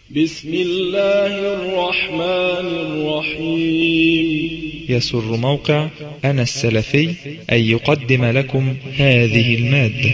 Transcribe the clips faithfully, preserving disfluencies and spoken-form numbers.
بسم الله الرحمن الرحيم. يسر موقع أنا السلفي أن يقدم لكم هذه المادة.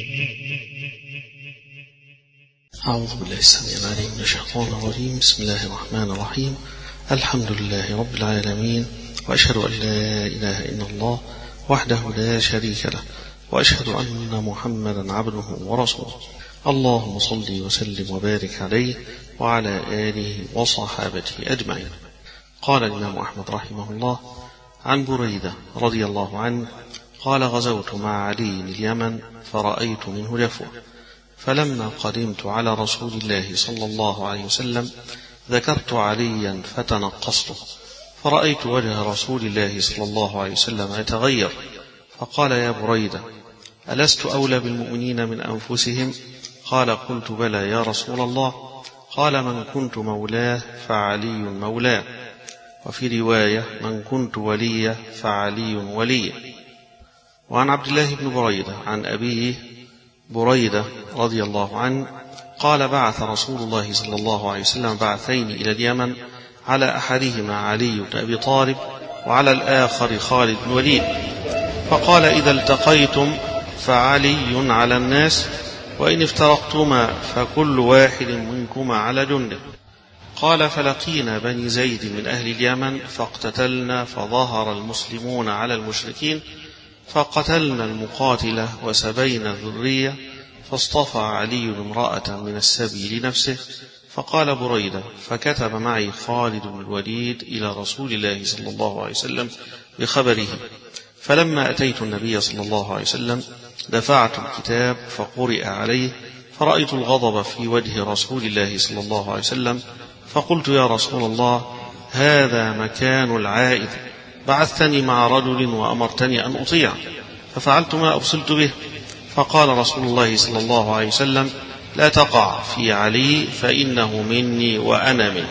أعوذ بالله السميع العليم من الشيطان الرجيم. بسم الله الرحمن الرحيم. الحمد لله رب العالمين، وأشهد أن لا إله إلا الله وحده لا شريك له، وأشهد أن محمدا عبده ورسوله. اللهم صل وسلم وبارك عليه وعلى آله وصحابته أجمعين. قال الإمام أحمد رحمه الله عن بريدة رضي الله عنه قال: غزوت مع علي اليمن فرأيت منه جفوة، فلما قدمت على رسول الله صلى الله عليه وسلم ذكرت عليا فتنقصته، فرأيت وجه رسول الله صلى الله عليه وسلم يتغير، فقال: يا بريدة، ألست أولى بالمؤمنين من أنفسهم؟ قال: قلت: بلى يا رسول الله. قال: من كنت مولاه فعلي مولاه، وفي رواية: من كنت وليه فعلي وليه. وعن عبد الله بن بريدة عن أبيه بريدة رضي الله عنه قال: بعث رسول الله صلى الله عليه وسلم بعثين إلى اليمن، على أحدهما علي بن أبي طالب وعلى الآخر خالد بن الوليد، فقال: إذا التقيتم فعلي على الناس، وإن افترقتما فكل واحد منكما على جنده. قال: فلقينا بني زيد من أهل اليمن فاقتتلنا، فظهر المسلمون على المشركين، فقتلنا المقاتلة وسبينا الذرية، فاصطفى علي امرأة من السبي لنفسه. فقال بريدة: فكتب معي خالد بن الوليد إلى رسول الله صلى الله عليه وسلم بخبره، فلما أتيت النبي صلى الله عليه وسلم دفعت الكتاب فقرئ عليه، فرأيت الغضب في وجه رسول الله صلى الله عليه وسلم، فقلت: يا رسول الله، هذا مكان العائد، بعثتني مع رجل وأمرتني أن أطيع، ففعلت ما أرسلت به. فقال رسول الله صلى الله عليه وسلم: لا تقع في علي فإنه مني وأنا منه.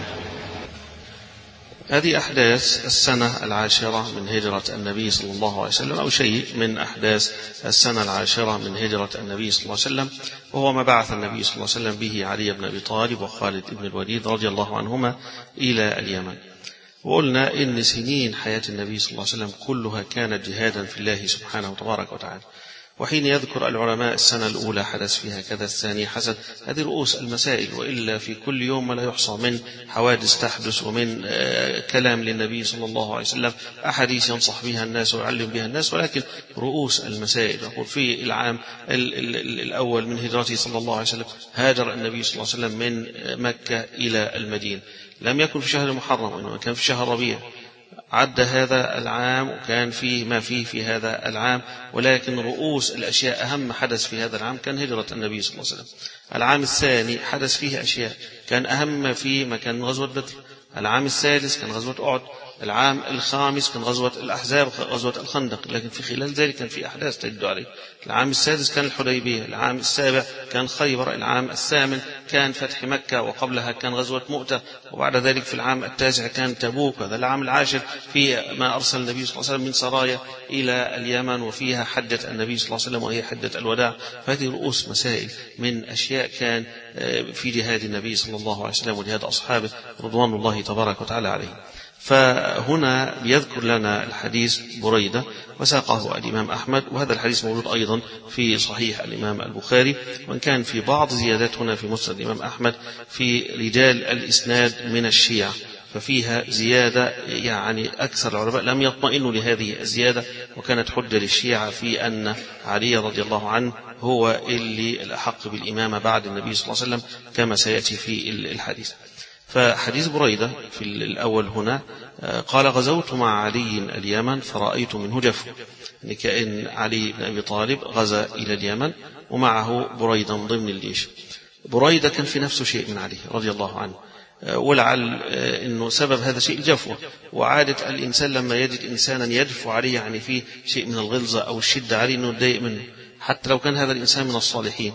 هذه أحداث السنة العاشرة من هجرة النبي صلى الله عليه وسلم، أو شيء من أحداث السنة العاشرة من هجرة النبي صلى الله عليه وسلم، وهو ما بعث النبي صلى الله عليه وسلم به علي بن أبي طالب وخالد بن الوليد رضي الله عنهما إلى اليمن. وقلنا إن سنين حياة النبي صلى الله عليه وسلم كلها كانت جهادا في الله سبحانه وتبارك وتعالى. وحين يذكر العلماء السنة الأولى حدث فيها كذا، الثانية حدث، هذه رؤوس المسائل، وإلا في كل يوم ما لا يحصى من حوادث تحدث، ومن كلام للنبي صلى الله عليه وسلم، أحاديث ينصح بها الناس ويعلم بها الناس، ولكن رؤوس المسائل. يقول في العام الأول من هجرته صلى الله عليه وسلم هاجر النبي صلى الله عليه وسلم من مكة إلى المدينة، لم يكن في شهر محرم، وإنما كان في شهر ربيع. عد هذا العام وكان فيه ما فيه في هذا العام، ولكن رؤوس الأشياء أهم حدث في هذا العام كان هجرة النبي صلى الله عليه وسلم. العام الثاني حدث فيه أشياء كان أهم فيه ما كان غزوة بدر. العام الثالث كان غزوة أحد. العام الخامس كان غزوة الأحزاب، غزوة الخندق، لكن في خلال ذلك كان في أحداث تدل عليه. العام السادس كان الحديبية. العام السابع كان خيبر. العام الثامن كان فتح مكة، وقبلها كان غزوة مؤتة، وبعد ذلك في العام التاسع كان تبوك. هذا العام العاشر في ما أرسل النبي صلى الله عليه وسلم من سرايا إلى اليمن، وفيها حجة النبي صلى الله عليه وسلم وهي حجة الوداع. فهذه رؤوس مسائل من أشياء كان في جهاد النبي صلى الله عليه وسلم وجهاد أصحابه رضوان الله تبارك وتعالى عليه. فهنا يذكر لنا الحديث بريدة وساقه الإمام أحمد، وهذا الحديث موجود أيضا في صحيح الإمام البخاري، وإن كان في بعض زيادات هنا في مسند الإمام أحمد في رجال الإسناد من الشيعة، ففيها زيادة يعني أكثر العلماء لم يطمئنوا لهذه الزيادة، وكانت حجة للشيعة في أن علي رضي الله عنه هو اللي الأحق بالإمامة بعد النبي صلى الله عليه وسلم، كما سيأتي في الحديث. فحديث بريدة في الأول هنا قال: غزوت مع علي اليمن فرأيت منه جفوة، يعني كأن علي بن أبي طالب غزا إلى اليمن ومعه بريدة من ضمن الجيش. بريدة كان في نفسه شيء من علي رضي الله عنه، ولعل أنه سبب هذا شيء الجفوة. وعادة الإنسان لما يجد إنسانا يجفو عليه، يعني فيه شيء من الغلظة أو الشدة عليه، أنه يتضايق منه، حتى لو كان هذا الإنسان من الصالحين.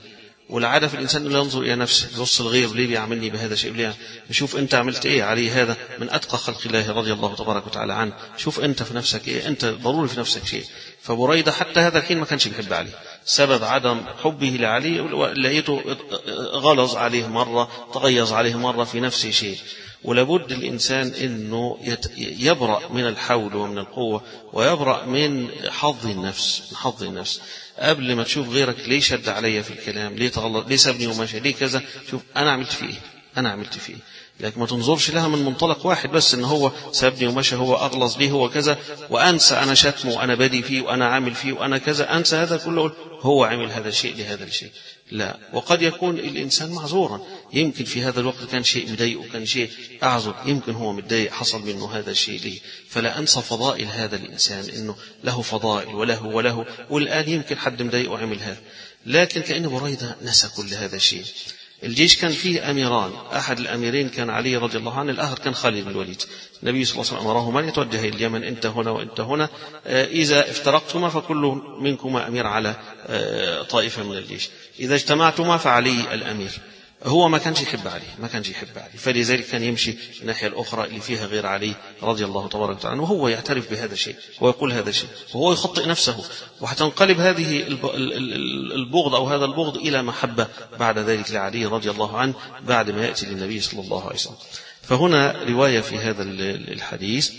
والعادة في الإنسان لا ينظر إلى نفسه، يبص الغير، ليه بيعملني بهذا الشيء، ليه شوف أنت عملت إيه عليه، هذا من أتقى خلق الله رضي الله تبارك وتعالى عنه، شوف أنت في نفسك إيه، أنت ضروري في نفسك شيء. فبريدة حتى هذا الحين ما كانش بيحب علي، سبب عدم حبه لعلي لقيته غلظ عليه مرة، تغيظ عليه مرة في نفسه شيء. ولابد الإنسان أنه يبرأ من الحول ومن القوة، ويبرأ من حظ النفس، من حظ النفس. قبل ما تشوف غيرك ليه شد عليا في الكلام، ليه تغلط، ليه سابني وماشي، ليه كذا، شوف أنا عملت فيه إيه، أنا عملت فيه إيه. لكن ما تنظرش لها من منطلق واحد بس، ان هو سابني ومشى، هو اغلظ ليه، هو كذا، وانسى انا شتمه وانا بادي فيه وانا عامل فيه وانا كذا، انسى هذا كله، هو عمل هذا الشيء لهذا الشيء. لا، وقد يكون الانسان معذورا، يمكن في هذا الوقت كان شيء مضايقه، كان شيء اعذر، يمكن هو متضايق حصل منه هذا الشيء ليه. فلا انسى فضائل هذا الانسان، انه له فضائل وله وله، والان يمكن حد مضايقه وعمل هذا. لكن كأن بريدة نسى كل هذا الشيء. الجيش كان فيه أميران، أحد الأميرين كان علي رضي الله عنه، الآخر كان خالد بن الوليد. النبي صلى الله عليه وسلم أمره من يتوجه إلى اليمن، أنت هنا وأنت هنا، إذا افترقتما فكل منكما أمير على طائفة من الجيش، إذا اجتمعتما فعلي الأمير. هو ما كانش يحب علي، ما كانش يحب علي، فلذلك كان يمشي الناحية الأخرى اللي فيها غير علي رضي الله تبارك وتعالى، وهو يعترف بهذا الشيء ويقول هذا الشيء، وهو يخطئ نفسه، وحتنقلب هذه البغض أو هذا البغض إلى محبة بعد ذلك لعلي رضي الله عنه بعد ما يأتي للنبي صلى الله عليه وسلم. فهنا رواية في هذا الحديث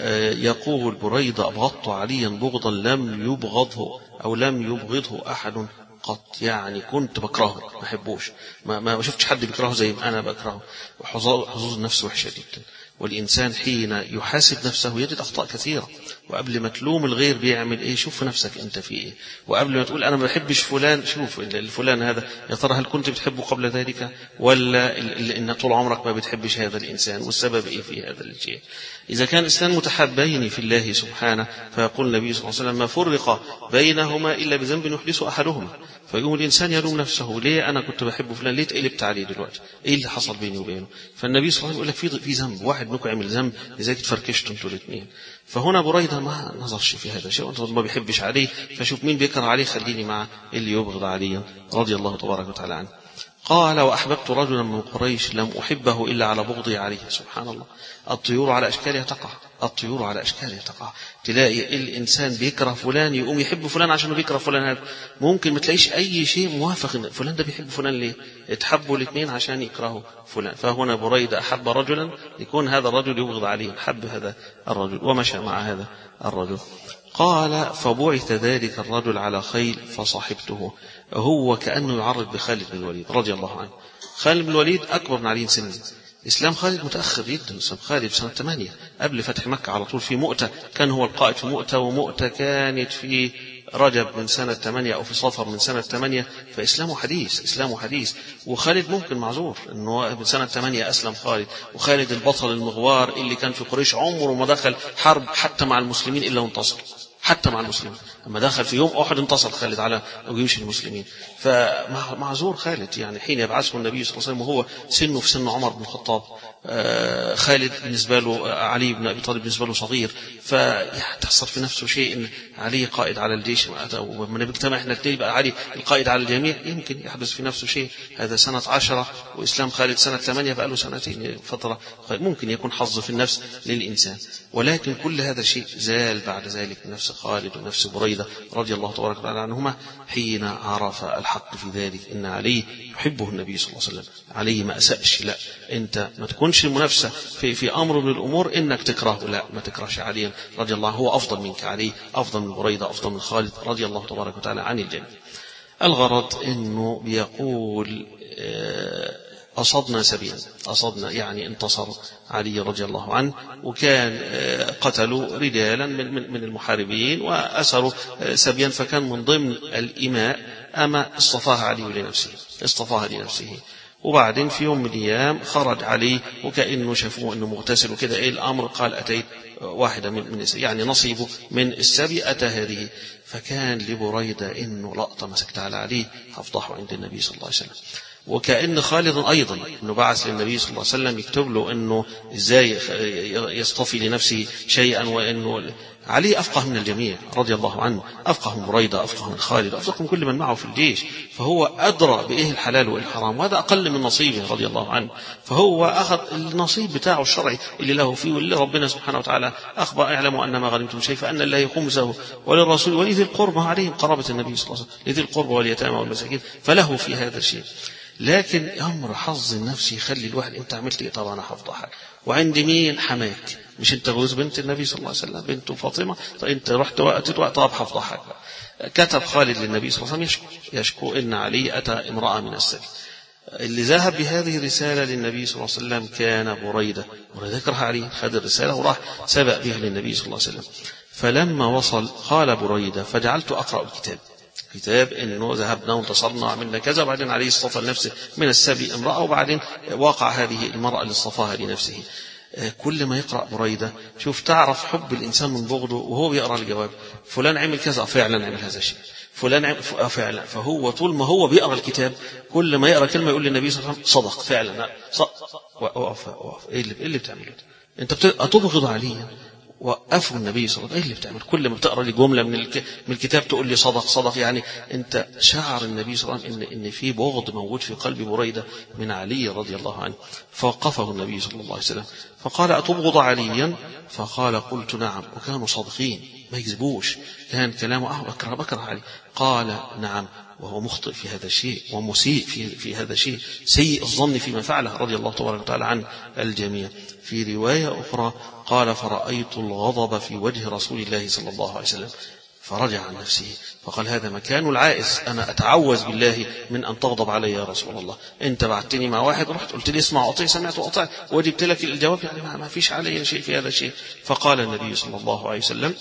يقول بريدة: أبغضت عليا بغضا لم يبغضه أو لم يبغضه أحد قط، يعني كنت بكرهه، ما أحبوش، ما, ما شفتش حد بيكرهه زي ما أنا بكرهه. وحظوظ النفس وحشة جدا، والإنسان حين يحاسب نفسه يجد أخطاء كثيرة. وقبل ما تلوم الغير بيعمل إيه، شوف نفسك أنت في إيه. وقبل ما تقول أنا ما بحبش فلان، شوف الفلان هذا يا ترى هل كنت بتحبه قبل ذلك، ولا إن طول عمرك ما بتحبش هذا الإنسان، والسبب إيه في هذا الشيء. إذا كان إنسان متحابين في الله سبحانه، فيقول النبي صلى الله عليه وسلم: ما فرق بينهما إلا بذنب يحدث أحدهما. فيقوم الإنسان يلوم نفسه، ليه أنا كنت بحبه فلان، ليه تقلبت عليه دلوقتي، إيه اللي حصل بيني وبينه. فالنبي صلى الله عليه وسلم يقول لك في في ذنب، واحد منكم عمل ذنب لذلك تفركشتوا انتوا الاثنين. فهنا بريدة ما نظرش في هذا الشيء، وانت ما بيحبش عليه، فشوف مين بيكره عليه خليني مع اللي يبغض عليا رضي الله تبارك وتعالى عنه. قال: وأحببت رجلا من قريش لم أحبه إلا على بغضي عليه. سبحان الله، الطيور على أشكالها تقع، الطيور على أشكالها تقع. تلاقي الإنسان بيكره فلان يقوم يحب فلان عشان بيكره فلان هذا، ممكن ما تلاقيش أي شيء موافق إن فلان ده بيحب فلان، ليه؟ اتحبوا الاثنين عشان يكرهوا فلان. فهنا بريدة أحب رجلا يكون هذا الرجل يبغض عليه، حب هذا الرجل ومشى مع هذا الرجل. قال: فبعث ذلك الرجل على خيل فصاحبته. هو كأنه يعرض بخالد بن الوليد رضي الله عنه. خالد بن الوليد أكبر من علي سنا. إسلام خالد متأخر جدا، إسلام خالد سنة ثمانية قبل فتح مكة على طول، في مؤتة كان هو القائد في مؤتة، ومؤتة كانت في رجب من سنة ثمانية أو في صفر من سنة ثمانية. فإسلامه حديث، إسلامه حديث. وخالد ممكن معذور إنه من سنة ثمانية أسلم خالد. وخالد البطل المغوار اللي كان في قريش عمره ما دخل حرب حتى مع المسلمين إلا وانتصر، حتى مع المسلمين. لما دخل في يوم أحد انتصر خالد على جيوش المسلمين. فمعذور خالد، يعني حين يبعثه النبي صلى الله عليه وسلم وهو سنه في سن عمر بن الخطاب. آه خالد بالنسبة له علي بن أبي طالب بالنسبة له صغير، فتحصل في نفسه شيء إن علي قائد على الجيش، ومن بيجتمع احنا الاثنين بقى علي القائد على الجميع، يمكن يحدث في نفسه شيء. هذا سنة عشرة وإسلام خالد سنة ثمانية، بقى له سنتين فترة، ممكن يكون حظ في النفس للإنسان. ولكن كل هذا الشيء زال بعد ذلك من نفس خالد ونفس بريدة رضي الله تبارك وتعالى عنهما، حين عرف الحق في ذلك إن علي يحبه النبي صلى الله عليه وسلم. علي ما أسأش، لا أنت ما تكونش المنافسة في في أمر من الأمور إنك تكرهه، لا ما تكرهش علي رضي الله، هو أفضل منك، علي أفضل من بريدة، أفضل من خالد رضي الله تبارك وتعالى عن الجميع. الغرض إنه بيقول أصدنا سبيا، أصدنا يعني انتصر علي رضي الله عنه، وكان قتلوا رجالا من المحاربين وأسروا سبيا، فكان من ضمن الإماء أما اصطفاها علي لنفسه، اصطفاها لنفسه. وبعدين في يوم من الأيام خرج علي وكأنه شافوه أنه مغتسل وكده، إيه الأمر؟ قال: أتيت واحدة من, من يعني نصيبه من السبي أتى هذه. فكان لبريدة إنه لقطة مسكت على علي هفضحه عند النبي صلى الله عليه وسلم. وكأن خالد أيضا أنه بعث للنبي صلى الله عليه وسلم يكتب له أنه إزاي يصطفي لنفسه شيئا، وأنه علي أفقه من الجميع رضي الله عنه، أفقه من بريدة، أفقه من خالد، أفقه من كل من معه في الجيش، فهو أدرى بإيه الحلال والحرام، وهذا أقل من نصيبه رضي الله عنه. فهو أخذ النصيب بتاعه الشرعي اللي له فيه، واللي ربنا سبحانه وتعالى أخبر اعلموا أن ما غنمتم شيء فأن الله خمسه وللرسول ولذي القربى، عليهم قرابة النبي صلى الله عليه وسلم، لذي القربى واليتامى والمساكين، فله في هذا الشيء. لكن أمر حظ النفس يخلي الواحد أنت عملت إيه؟ طبعا حفظ حاجة. وعند مين؟ حماك، مش أنت جوز بنت النبي صلى الله عليه وسلم بنت فاطمة، طيب أنت رحت وقت وقت طب حفظ حاجة. كتب خالد للنبي صلى الله عليه وسلم يشكو يشكو إن علي أتى امرأة من السبي. اللي ذهب بهذه الرسالة للنبي صلى الله عليه وسلم كان بريدة. بريدة كره علي، خد الرسالة وراح سبق بها للنبي صلى الله عليه وسلم. فلما وصل قال بريدة فجعلت أقرأ الكتاب، كتاب إنه ذهبنا وانتصرنا وعملنا كذا، وبعدين عليه اصطفى لنفسه من السبي امرأة، وبعدين وقع هذه المرأة اللي اصطفاها لنفسه. كل ما يقرأ بريدة شوف تعرف حب الإنسان من بغضه وهو بيقرأ الجواب، فلان عمل كذا فعلا عمل هذا الشيء، فلان عمل فعلا. فهو طول ما هو بيقرأ الكتاب كل ما يقرأ كلمة يقول للنبي صلى الله عليه وسلم صدق فعلا صدق. وقف وقف ايه اللي, إيه اللي بتعمله انت؟ بتبغض عليا؟ وقفوا النبي صلى الله عليه وسلم. ايه اللي بتعمل؟ كل ما بتقرا لي جمله من من الكتاب تقول لي صدق صدق، يعني انت شعر النبي صلى الله عليه وسلم ان ان في بغض موجود في قلب بريده من علي رضي الله عنه. فوقفه النبي صلى الله عليه وسلم فقال اتبغض عليا؟ فقال قلت نعم. وكانوا صادقين ما يكذبوش، كان كلامه اه بكره بكره علي. قال نعم، وهو مخطئ في هذا الشيء ومسيء في في هذا الشيء، سيء الظن فيما فعله رضي الله تبارك وتعالى عن الجميع. في رواية أخرى قال فرأيت الغضب في وجه رسول الله صلى الله عليه وسلم فرجع عن نفسه فقال هذا مكان العائز، أنا أتعوذ بالله من أن تغضب علي يا رسول الله. أنت بعتني مع واحد رحت قلت لي اسمع وأطيع، سمعت وأطيع وجبت لك الجواب، يعني ما فيش علي شيء في هذا الشيء. فقال النبي صلى الله عليه وسلم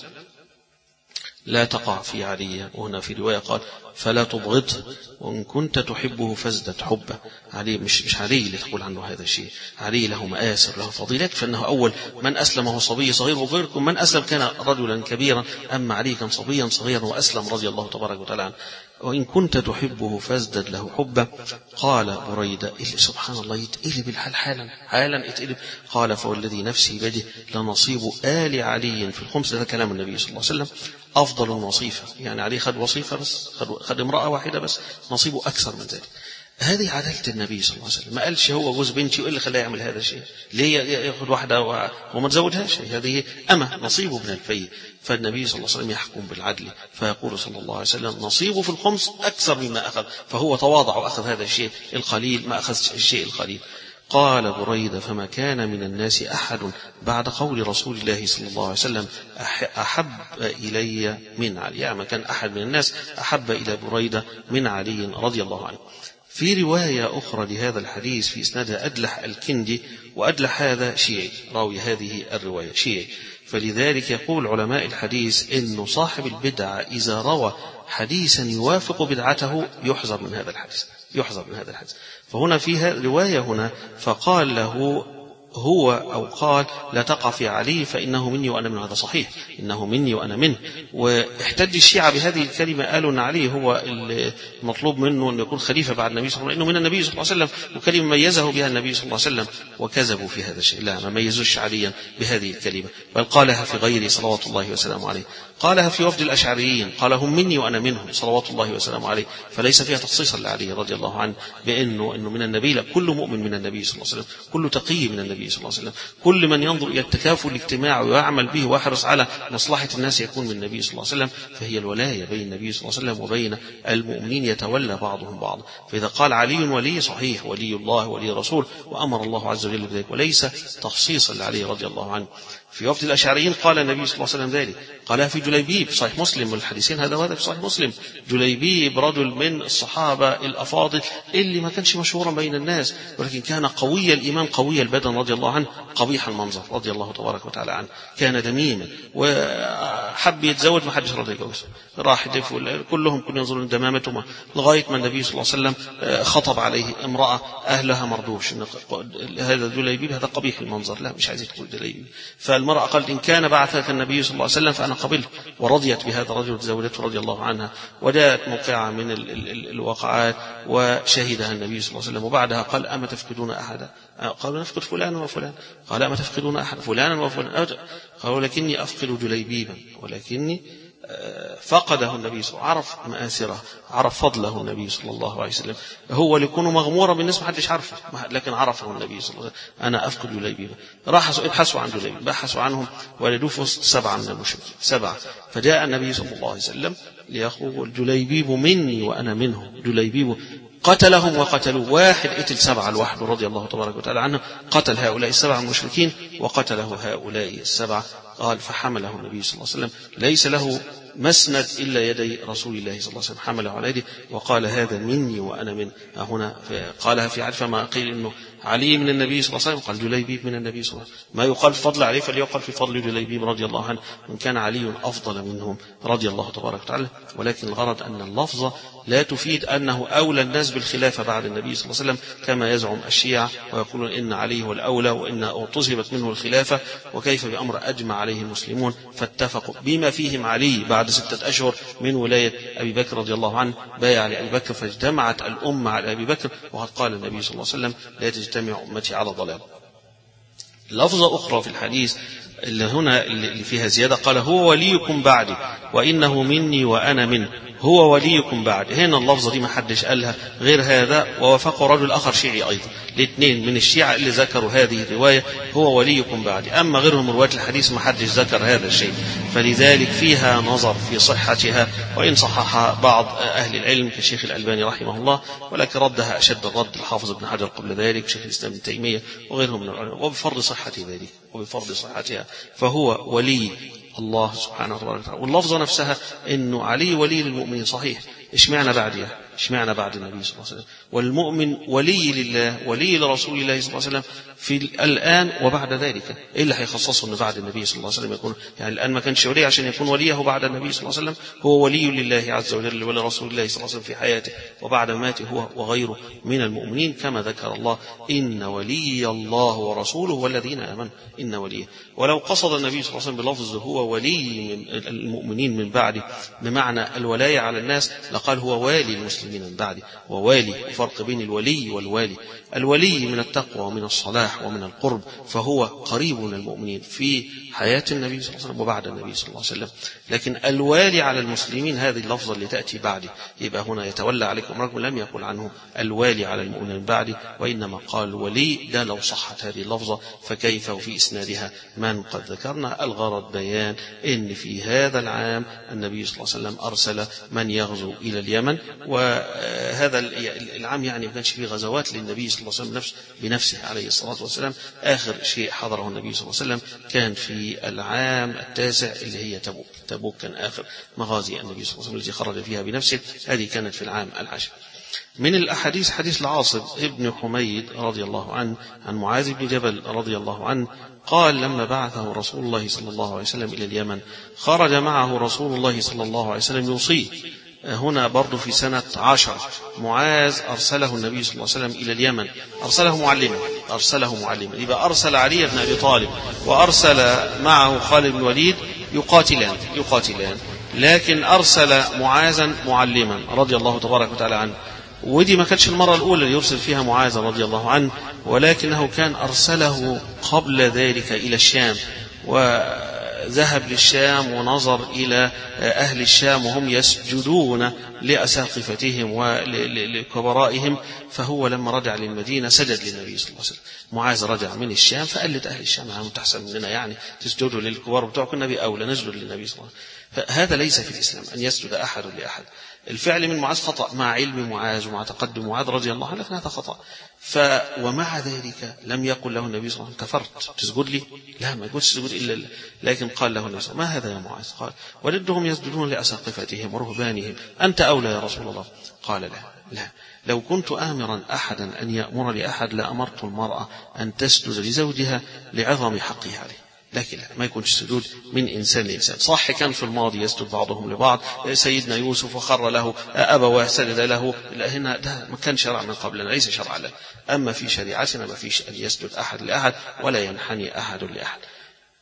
لا تقع في علي. وهنا في رواية قال فلا تبغضه وإن كنت تحبه فازدد حبه. علي مش مش علي اللي تقول عنه هذا الشيء، علي له مآثر له فضيلات، فإنه أول من أسلم وهو صبي صغير، وغيركم من أسلم كان رجلا كبيرا، أما علي كان صبيا صغيرا وأسلم رضي الله تبارك وتعالى عنه. وإن كنت تحبه فازدد له حبه. قال بريدة اللي سبحان الله يتقلب الحال حالا حالا يتقلب. قال فوالذي نفسي بيده لنصيب آل علي في الخمس. هذا كلام النبي صلى الله عليه وسلم أفضل وصيفة، يعني علي خد وصيفة بس، خد, خد امرأة واحدة بس، نصيبه أكثر من ذلك. هذه عدالة النبي صلى الله عليه وسلم. ما قالش هو جوز بنتي وإيه اللي خلاه يعمل هذا الشيء، ليه يأخذ واحدة وما تزوجهاش، هذه أما نصيبه من الفي. فالنبي صلى الله عليه وسلم يحكم بالعدل، فيقول صلى الله عليه وسلم نصيبه في الخمس أكثر مما أخذ، فهو تواضع وأخذ هذا الشيء القليل ما أخذ الشيء القليل. قال بريدة فما كان من الناس أحد بعد قول رسول الله صلى الله عليه وسلم أحب إلي من علي، يعني ما كان أحد من الناس أحب إلى بريدة من علي رضي الله عنه. في رواية أخرى لهذا الحديث في إسنادها أدلح الكندي، وأدلح هذا شيعي، راوي هذه الرواية شيعي، فلذلك يقول علماء الحديث إنه صاحب البدعة إذا روى حديثا يوافق بدعته يحذر من هذا الحديث، يحذر من هذا الحديث. فهنا فيها رواية هنا فقال له هو أو قال لا تقع في علي فإنه مني وأنا منه. هذا صحيح، إنه مني وأنا منه. واحتج الشيعة بهذه الكلمة، قالوا أن علي هو المطلوب منه أن يكون خليفة بعد النبي صلى الله عليه وسلم، إنه من النبي صلى الله عليه وسلم، وكلمة ميزه بها النبي صلى الله عليه وسلم، وكذبوا في هذا الشيء. لا، ما ميزوش عليا بهذه الكلمة، بل قالها في غيره صلوات الله وسلامه عليه. قالها في وفد الأشعريين، قال هم مني وأنا منهم صلوات الله وسلامه عليه، فليس فيها تخصيصا لعلي رضي الله عنه بأنه إنه من النبي. لا، كل مؤمن من النبي صلى الله عليه وسلم، كل تقي من النبي صلى الله عليه وسلم، كل من ينظر إلى التكافل الاجتماعي ويعمل به ويحرص على مصلحة الناس يكون من النبي صلى الله عليه وسلم. فهي الولاية بين النبي صلى الله عليه وسلم وبين المؤمنين، يتولى بعضهم بعضا. فإذا قال علي ولي، صحيح، ولي الله ولي رسول، وأمر الله عز وجل بذلك، وليس تخصيصا لعلي رضي الله عنه. في وفد الأشعريين قال النبي صلى الله عليه وسلم ذلك، قالها في جليبيب صحيح مسلم، والحديثين هذا وهذا في صحيح مسلم. جليبيب رجل من الصحابة الأفاضل اللي ما كانش مشهورا بين الناس، ولكن كان قوي الإيمان قوي البدن رضي الله عنه، قبيح المنظر رضي الله تبارك وتعالى عنه، كان دميما وحب يتزوج ما حدش رضي يتجوز، راح يدف كلهم كانوا ينظرون دمامتهما، لغاية ما النبي صلى الله عليه وسلم خطب عليه امرأة أهلها مردوش، هذا جليبيب هذا قبيح المنظر، لا مش عايز تقول جليبيب. فالمرأة قالت إن كان بعثك النبي صلى الله عليه وسلم فأنا فقبله، ورضيت بهذا الرجل زوجته رضي الله عنها، وجاءت موقعة من ال ال ال الواقعات وشهدها النبي صلى الله عليه وسلم، وبعدها قال أما تفقدون أحدا؟ قالوا نفقد فلانا وفلان. قال أما تفقدون أحدا؟ فلانا وفلان. قالوا لكني أفقد جليبيبا، ولكني فقده النبي صلى الله عليه وسلم. عرف مآثره، عرف فضله النبي صلى الله عليه وسلم. هو اللي يكون مغمورا بالناس ما حدش عارفه، لكن عرفه النبي صلى الله عليه وسلم. أنا أفقد جليبيبا. راحوا يبحثوا عن جليبيب، بحثوا عنهم ولدوا في وسط سبعة من المشركين، سبعة. فجاء النبي صلى الله عليه وسلم ليقول جليبيب مني وأنا منه. جليبيب قتلهم وقتلوا، واحد قتل سبعة لوحده رضي الله تبارك وتعالى عنه، قتل هؤلاء السبعة المشركين وقتله هؤلاء السبعة. قال فحمله النبي صلى الله عليه وسلم، ليس له مسند إلا يدي رسول الله صلى الله عليه وسلم، حمله على يده وقال هذا مني وأنا من. هنا قالها في عرفة ما قيل إنه علي من النبي صلى الله عليه وسلم، قال جليبيب من النبي صلى الله عليه وسلم. ما يقال في فضل علي فليقال في فضل جليبيب رضي الله عنه، وإن كان علي أفضل منهم رضي الله تبارك وتعالى. ولكن الغرض أن اللفظة لا تفيد أنه أولى الناس بالخلافة بعد النبي صلى الله عليه وسلم كما يزعم الشيعة، ويقولون إن علي هو الأولى وإن اغتصبت منه الخلافة، وكيف بأمر أجمع عليه المسلمون فاتفقوا بما فيهم علي بعد ستة أشهر من ولاية أبي بكر رضي الله عنه، بايع لأبي بكر فاجتمعت الأمة على أبي بكر. وقد قال النبي صلى الله عليه وسلم لا تجتمع أمتي على ضلال. لفظة أخرى في الحديث اللي هنا اللي فيها زيادة، قال هو وليكم بعدي وإنه مني وأنا منه. هو وليكم بعد. هنا اللفظة دي ما حدش قالها غير هذا، ووافقه رجل آخر شيعي أيضا، الاثنين من الشيعة اللي ذكروا هذه الرواية هو وليكم بعد. أما غيرهم رواية الحديث ما حدش ذكر هذا الشيء، فلذلك فيها نظر في صحتها، وإن صححها بعض أهل العلم كالشيخ الألباني رحمه الله، ولكن ردها أشد الرد الحافظ ابن حجر قبل ذلك، شيخ الإسلام ابن تيمية وغيرهم من العلماء، وبفرض صحة ذلك وبفرض صحتها فهو ولي الله سبحانه وتعالى. واللفظة نفسها إنه علي ولي للمؤمنين صحيح. اشمعنى بعدها؟ اشمعنى بعد النبي صلى الله عليه وسلم؟ والمؤمن ولي لله ولي لرسول الله صلى الله عليه وسلم في الآن وبعد ذلك. إيه اللي هيخصصه إن بعد النبي صلى الله عليه وسلم يكون يعني الآن ما كانش ولي عشان يكون وليه بعد النبي صلى الله عليه وسلم؟ هو ولي لله عز وجل ولرسول الله صلى الله عليه وسلم في حياته، وبعد مماته هو وغيره من المؤمنين، كما ذكر الله إن ولي الله ورسوله والذين آمنوا إن وليه. ولو قصد النبي صلى الله عليه وسلم بلفظ هو ولي من المؤمنين من بعده بمعنى الولاية على الناس لقال هو والي المسلمين من بعده. ووالي فرق بين الولي والوالي. الولي من التقوى ومن الصلاح ومن القرب، فهو قريب من المؤمنين في حياة النبي صلى الله عليه وسلم وبعد النبي صلى الله عليه وسلم. لكن الوالي على المسلمين هذه اللفظة اللي تأتي بعده، يبقى هنا يتولى عليكم أمركم، لم يقل عنه الوالي على المؤمنين من بعده، وإنما قال ولي. ده لو صحت هذه اللفظة فكيف وفي إسنادها من قد ذكرنا. الغرض بيان إن في هذا العام النبي صلى الله عليه وسلم أرسل من يغزو إلى اليمن، وهذا العام يعني ما كانش فيه غزوات للنبي صلى الله عليه وسلم نفس بنفسه عليه الصلاة والسلام. آخر شيء حضره النبي صلى الله عليه وسلم كان في العام التاسع اللي هي تبوك. تبوك كان آخر مغازي النبي صلى الله عليه وسلم التي خرج فيها بنفسه، هذه كانت في العام العاشر. من الأحاديث حديث العاصب ابن حميد رضي الله عنه عن معاذ بن جبل رضي الله عنه قال لما بعثه رسول الله صلى الله عليه وسلم إلى اليمن خرج معه رسول الله صلى الله عليه وسلم يوصيه. هنا برضو في سنة عشر معاذ أرسله النبي صلى الله عليه وسلم إلى اليمن، أرسله معلما أرسله معلما يبقى أرسل علي بن أبي طالب وأرسل معه خالد بن الوليد يقاتلان يقاتلان لكن أرسل معاذا معلما رضي الله تبارك وتعالى عنه. ودي ما كانتش المرة الأولى اللي يرسل فيها معاذ رضي الله عنه، ولكنه كان أرسله قبل ذلك إلى الشام، وذهب للشام ونظر إلى أهل الشام وهم يسجدون لأساقفتهم ولكبرائهم، فهو لما رجع للمدينة سجد للنبي صلى الله عليه وسلم. معاذ رجع من الشام فقالت أهل الشام هم تحسن مننا يعني تسجدوا للكبار بتوعكم، النبي أولى نسجد للنبي صلى الله عليه وسلم. فهذا ليس في الإسلام أن يسجد أحد لأحد. الفعل من معاذ خطأ مع علم معاذ ومع تقدم معاذ رضي الله عنه، لكن هذا خطأ. ف ومع ذلك لم يقل له النبي صلى الله عليه وسلم كفرت تسجد لي، لا ما يقولش تسجد إلا الله، لكن قال له النبي صلى الله عليه وسلم ما هذا يا معاذ؟ قال ولدهم يسجدون لأساقفتهم ورهبانهم، أنت أولى يا رسول الله. قال لا لا لو كنت آمرا أحدا أن يأمر لأحد لأمرت المرأة أن تسجد لزوجها لعظم حقه عليه، لكن لا ما يكونش سجود من إنسان لإنسان. صح كان في الماضي يسجد بعضهم لبعض، سيدنا يوسف وخر له أبواه سجد له، هنا ده ما كان شرع من قبلنا ليس شرع لنا. أما في شريعتنا ما فيش أن يسجد أحد لأحد ولا ينحني أحد لأحد.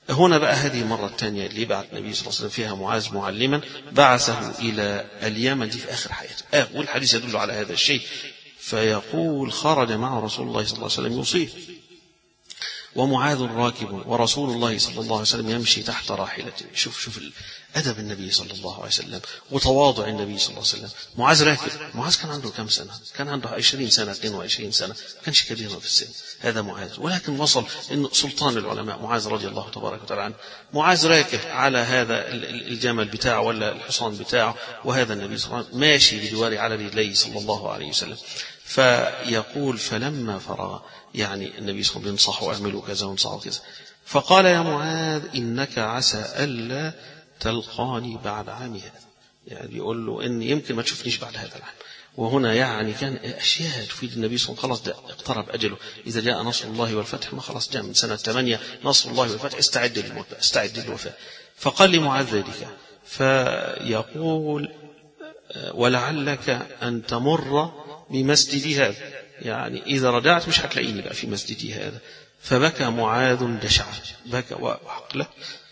هنا بقى هذه المرة الثانية اللي بعث النبي صلى الله عليه وسلم فيها معاذ معلما، بعثه إلى اليمن دي في آخر حياته. آه والحديث يدل على هذا الشيء. فيقول خرج مع رسول الله صلى الله عليه وسلم يوصيه، ومعاذ راكب ورسول الله صلى الله عليه وسلم يمشي تحت راحلته. شوف شوف أدب النبي صلى الله عليه وسلم وتواضع النبي صلى الله عليه وسلم. معاذ راكب، معاذ كان عنده كم سنة؟ كان عنده عشرين سنة اثنين وعشرين سنة، كانش كبيرا في السن هذا معاذ، ولكن وصل إنه سلطان العلماء معاذ رضي الله تبارك وتعالى عنه. معاذ راكب على هذا الجمل بتاعه ولا الحصان بتاعه، وهذا النبي صلى الله عليه وسلم ماشي بدوار على رجليه صلى الله عليه وسلم. فيقول فلما فرغ، يعني النبي صلى الله عليه وسلم ينصحه اعملوا كذا وانصحوا كذا، فقال يا معاذ إنك عسى ألا تلقاني بعد عامي هذا، يعني يقول له إن يمكن ما تشوفنيش بعد هذا العام. وهنا يعني كان أشياء تفيد النبي صلى الله عليه وسلم، خلاص ده اقترب أجله، إذا جاء نصر الله والفتح، ما خلاص جاء من سنة ثمانية نصر الله والفتح، استعد للموت، استعد للوفاة. فقال لمعاذ ذلك، فيقول ولعلك أن تمر بمسجدي هذا، يعني إذا رجعت مش هتلاقيني بقى في مسجدي هذا. فبكى معاذ جشعا، بكى وحقله.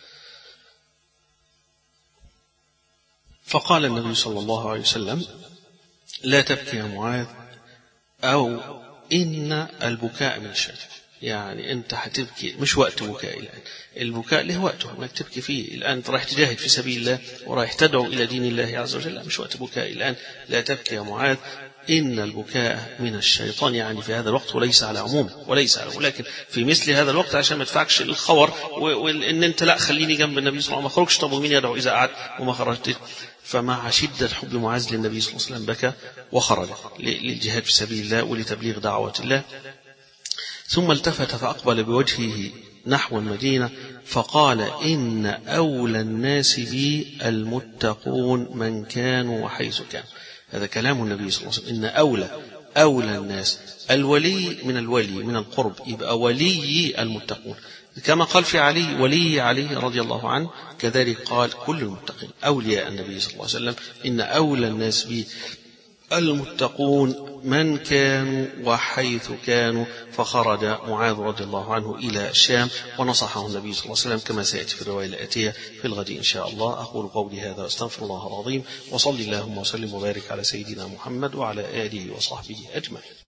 فقال النبي صلى الله عليه وسلم لا تبكي يا معاذ، أو إن البكاء من الشيطان، يعني أنت هتبكي مش وقت بكاء الآن، البكاء له وقته انك تبكي فيه، الآن رايح تجاهد في سبيل الله ورايح تدعو إلى دين الله عز وجل، مش وقت بكاء الآن. لا تبكي يا معاذ إن البكاء من الشيطان، يعني في هذا الوقت وليس على عموم وليس على، ولكن في مثل هذا الوقت عشان ما تدفعكش الخور وإن أنت لا خليني جنب النبي صلى الله عليه وسلم ما خرجش، طب ومين يدعو إذا قعد وما خرجت. فمع شدة حب معاذ للنبي صلى الله عليه وسلم بكى وخرج للجهاد في سبيل الله ولتبليغ دعوة الله. ثم التفت فأقبل بوجهه نحو المدينة فقال إن أولى الناس بي المتقون من كانوا وحيث كانوا. هذا كلام النبي صلى الله عليه وسلم، إن أولى أولى الناس، الولي من الولي من القرب، يبقى ولي المتقون، كما قال في علي ولي علي رضي الله عنه، كذلك قال كل المتقين أولياء النبي صلى الله عليه وسلم. إن أولى الناس بي المتقون من كانوا وحيث كانوا. فخرج معاذ رضي الله عنه إلى الشام ونصحه النبي صلى الله عليه وسلم كما سيأتي في الرواية الآتية في الغد إن شاء الله. أقول قولي هذا واستغفر الله العظيم، وصلي اللهم وسلم وبارك على سيدنا محمد وعلى آله وصحبه أجمعين.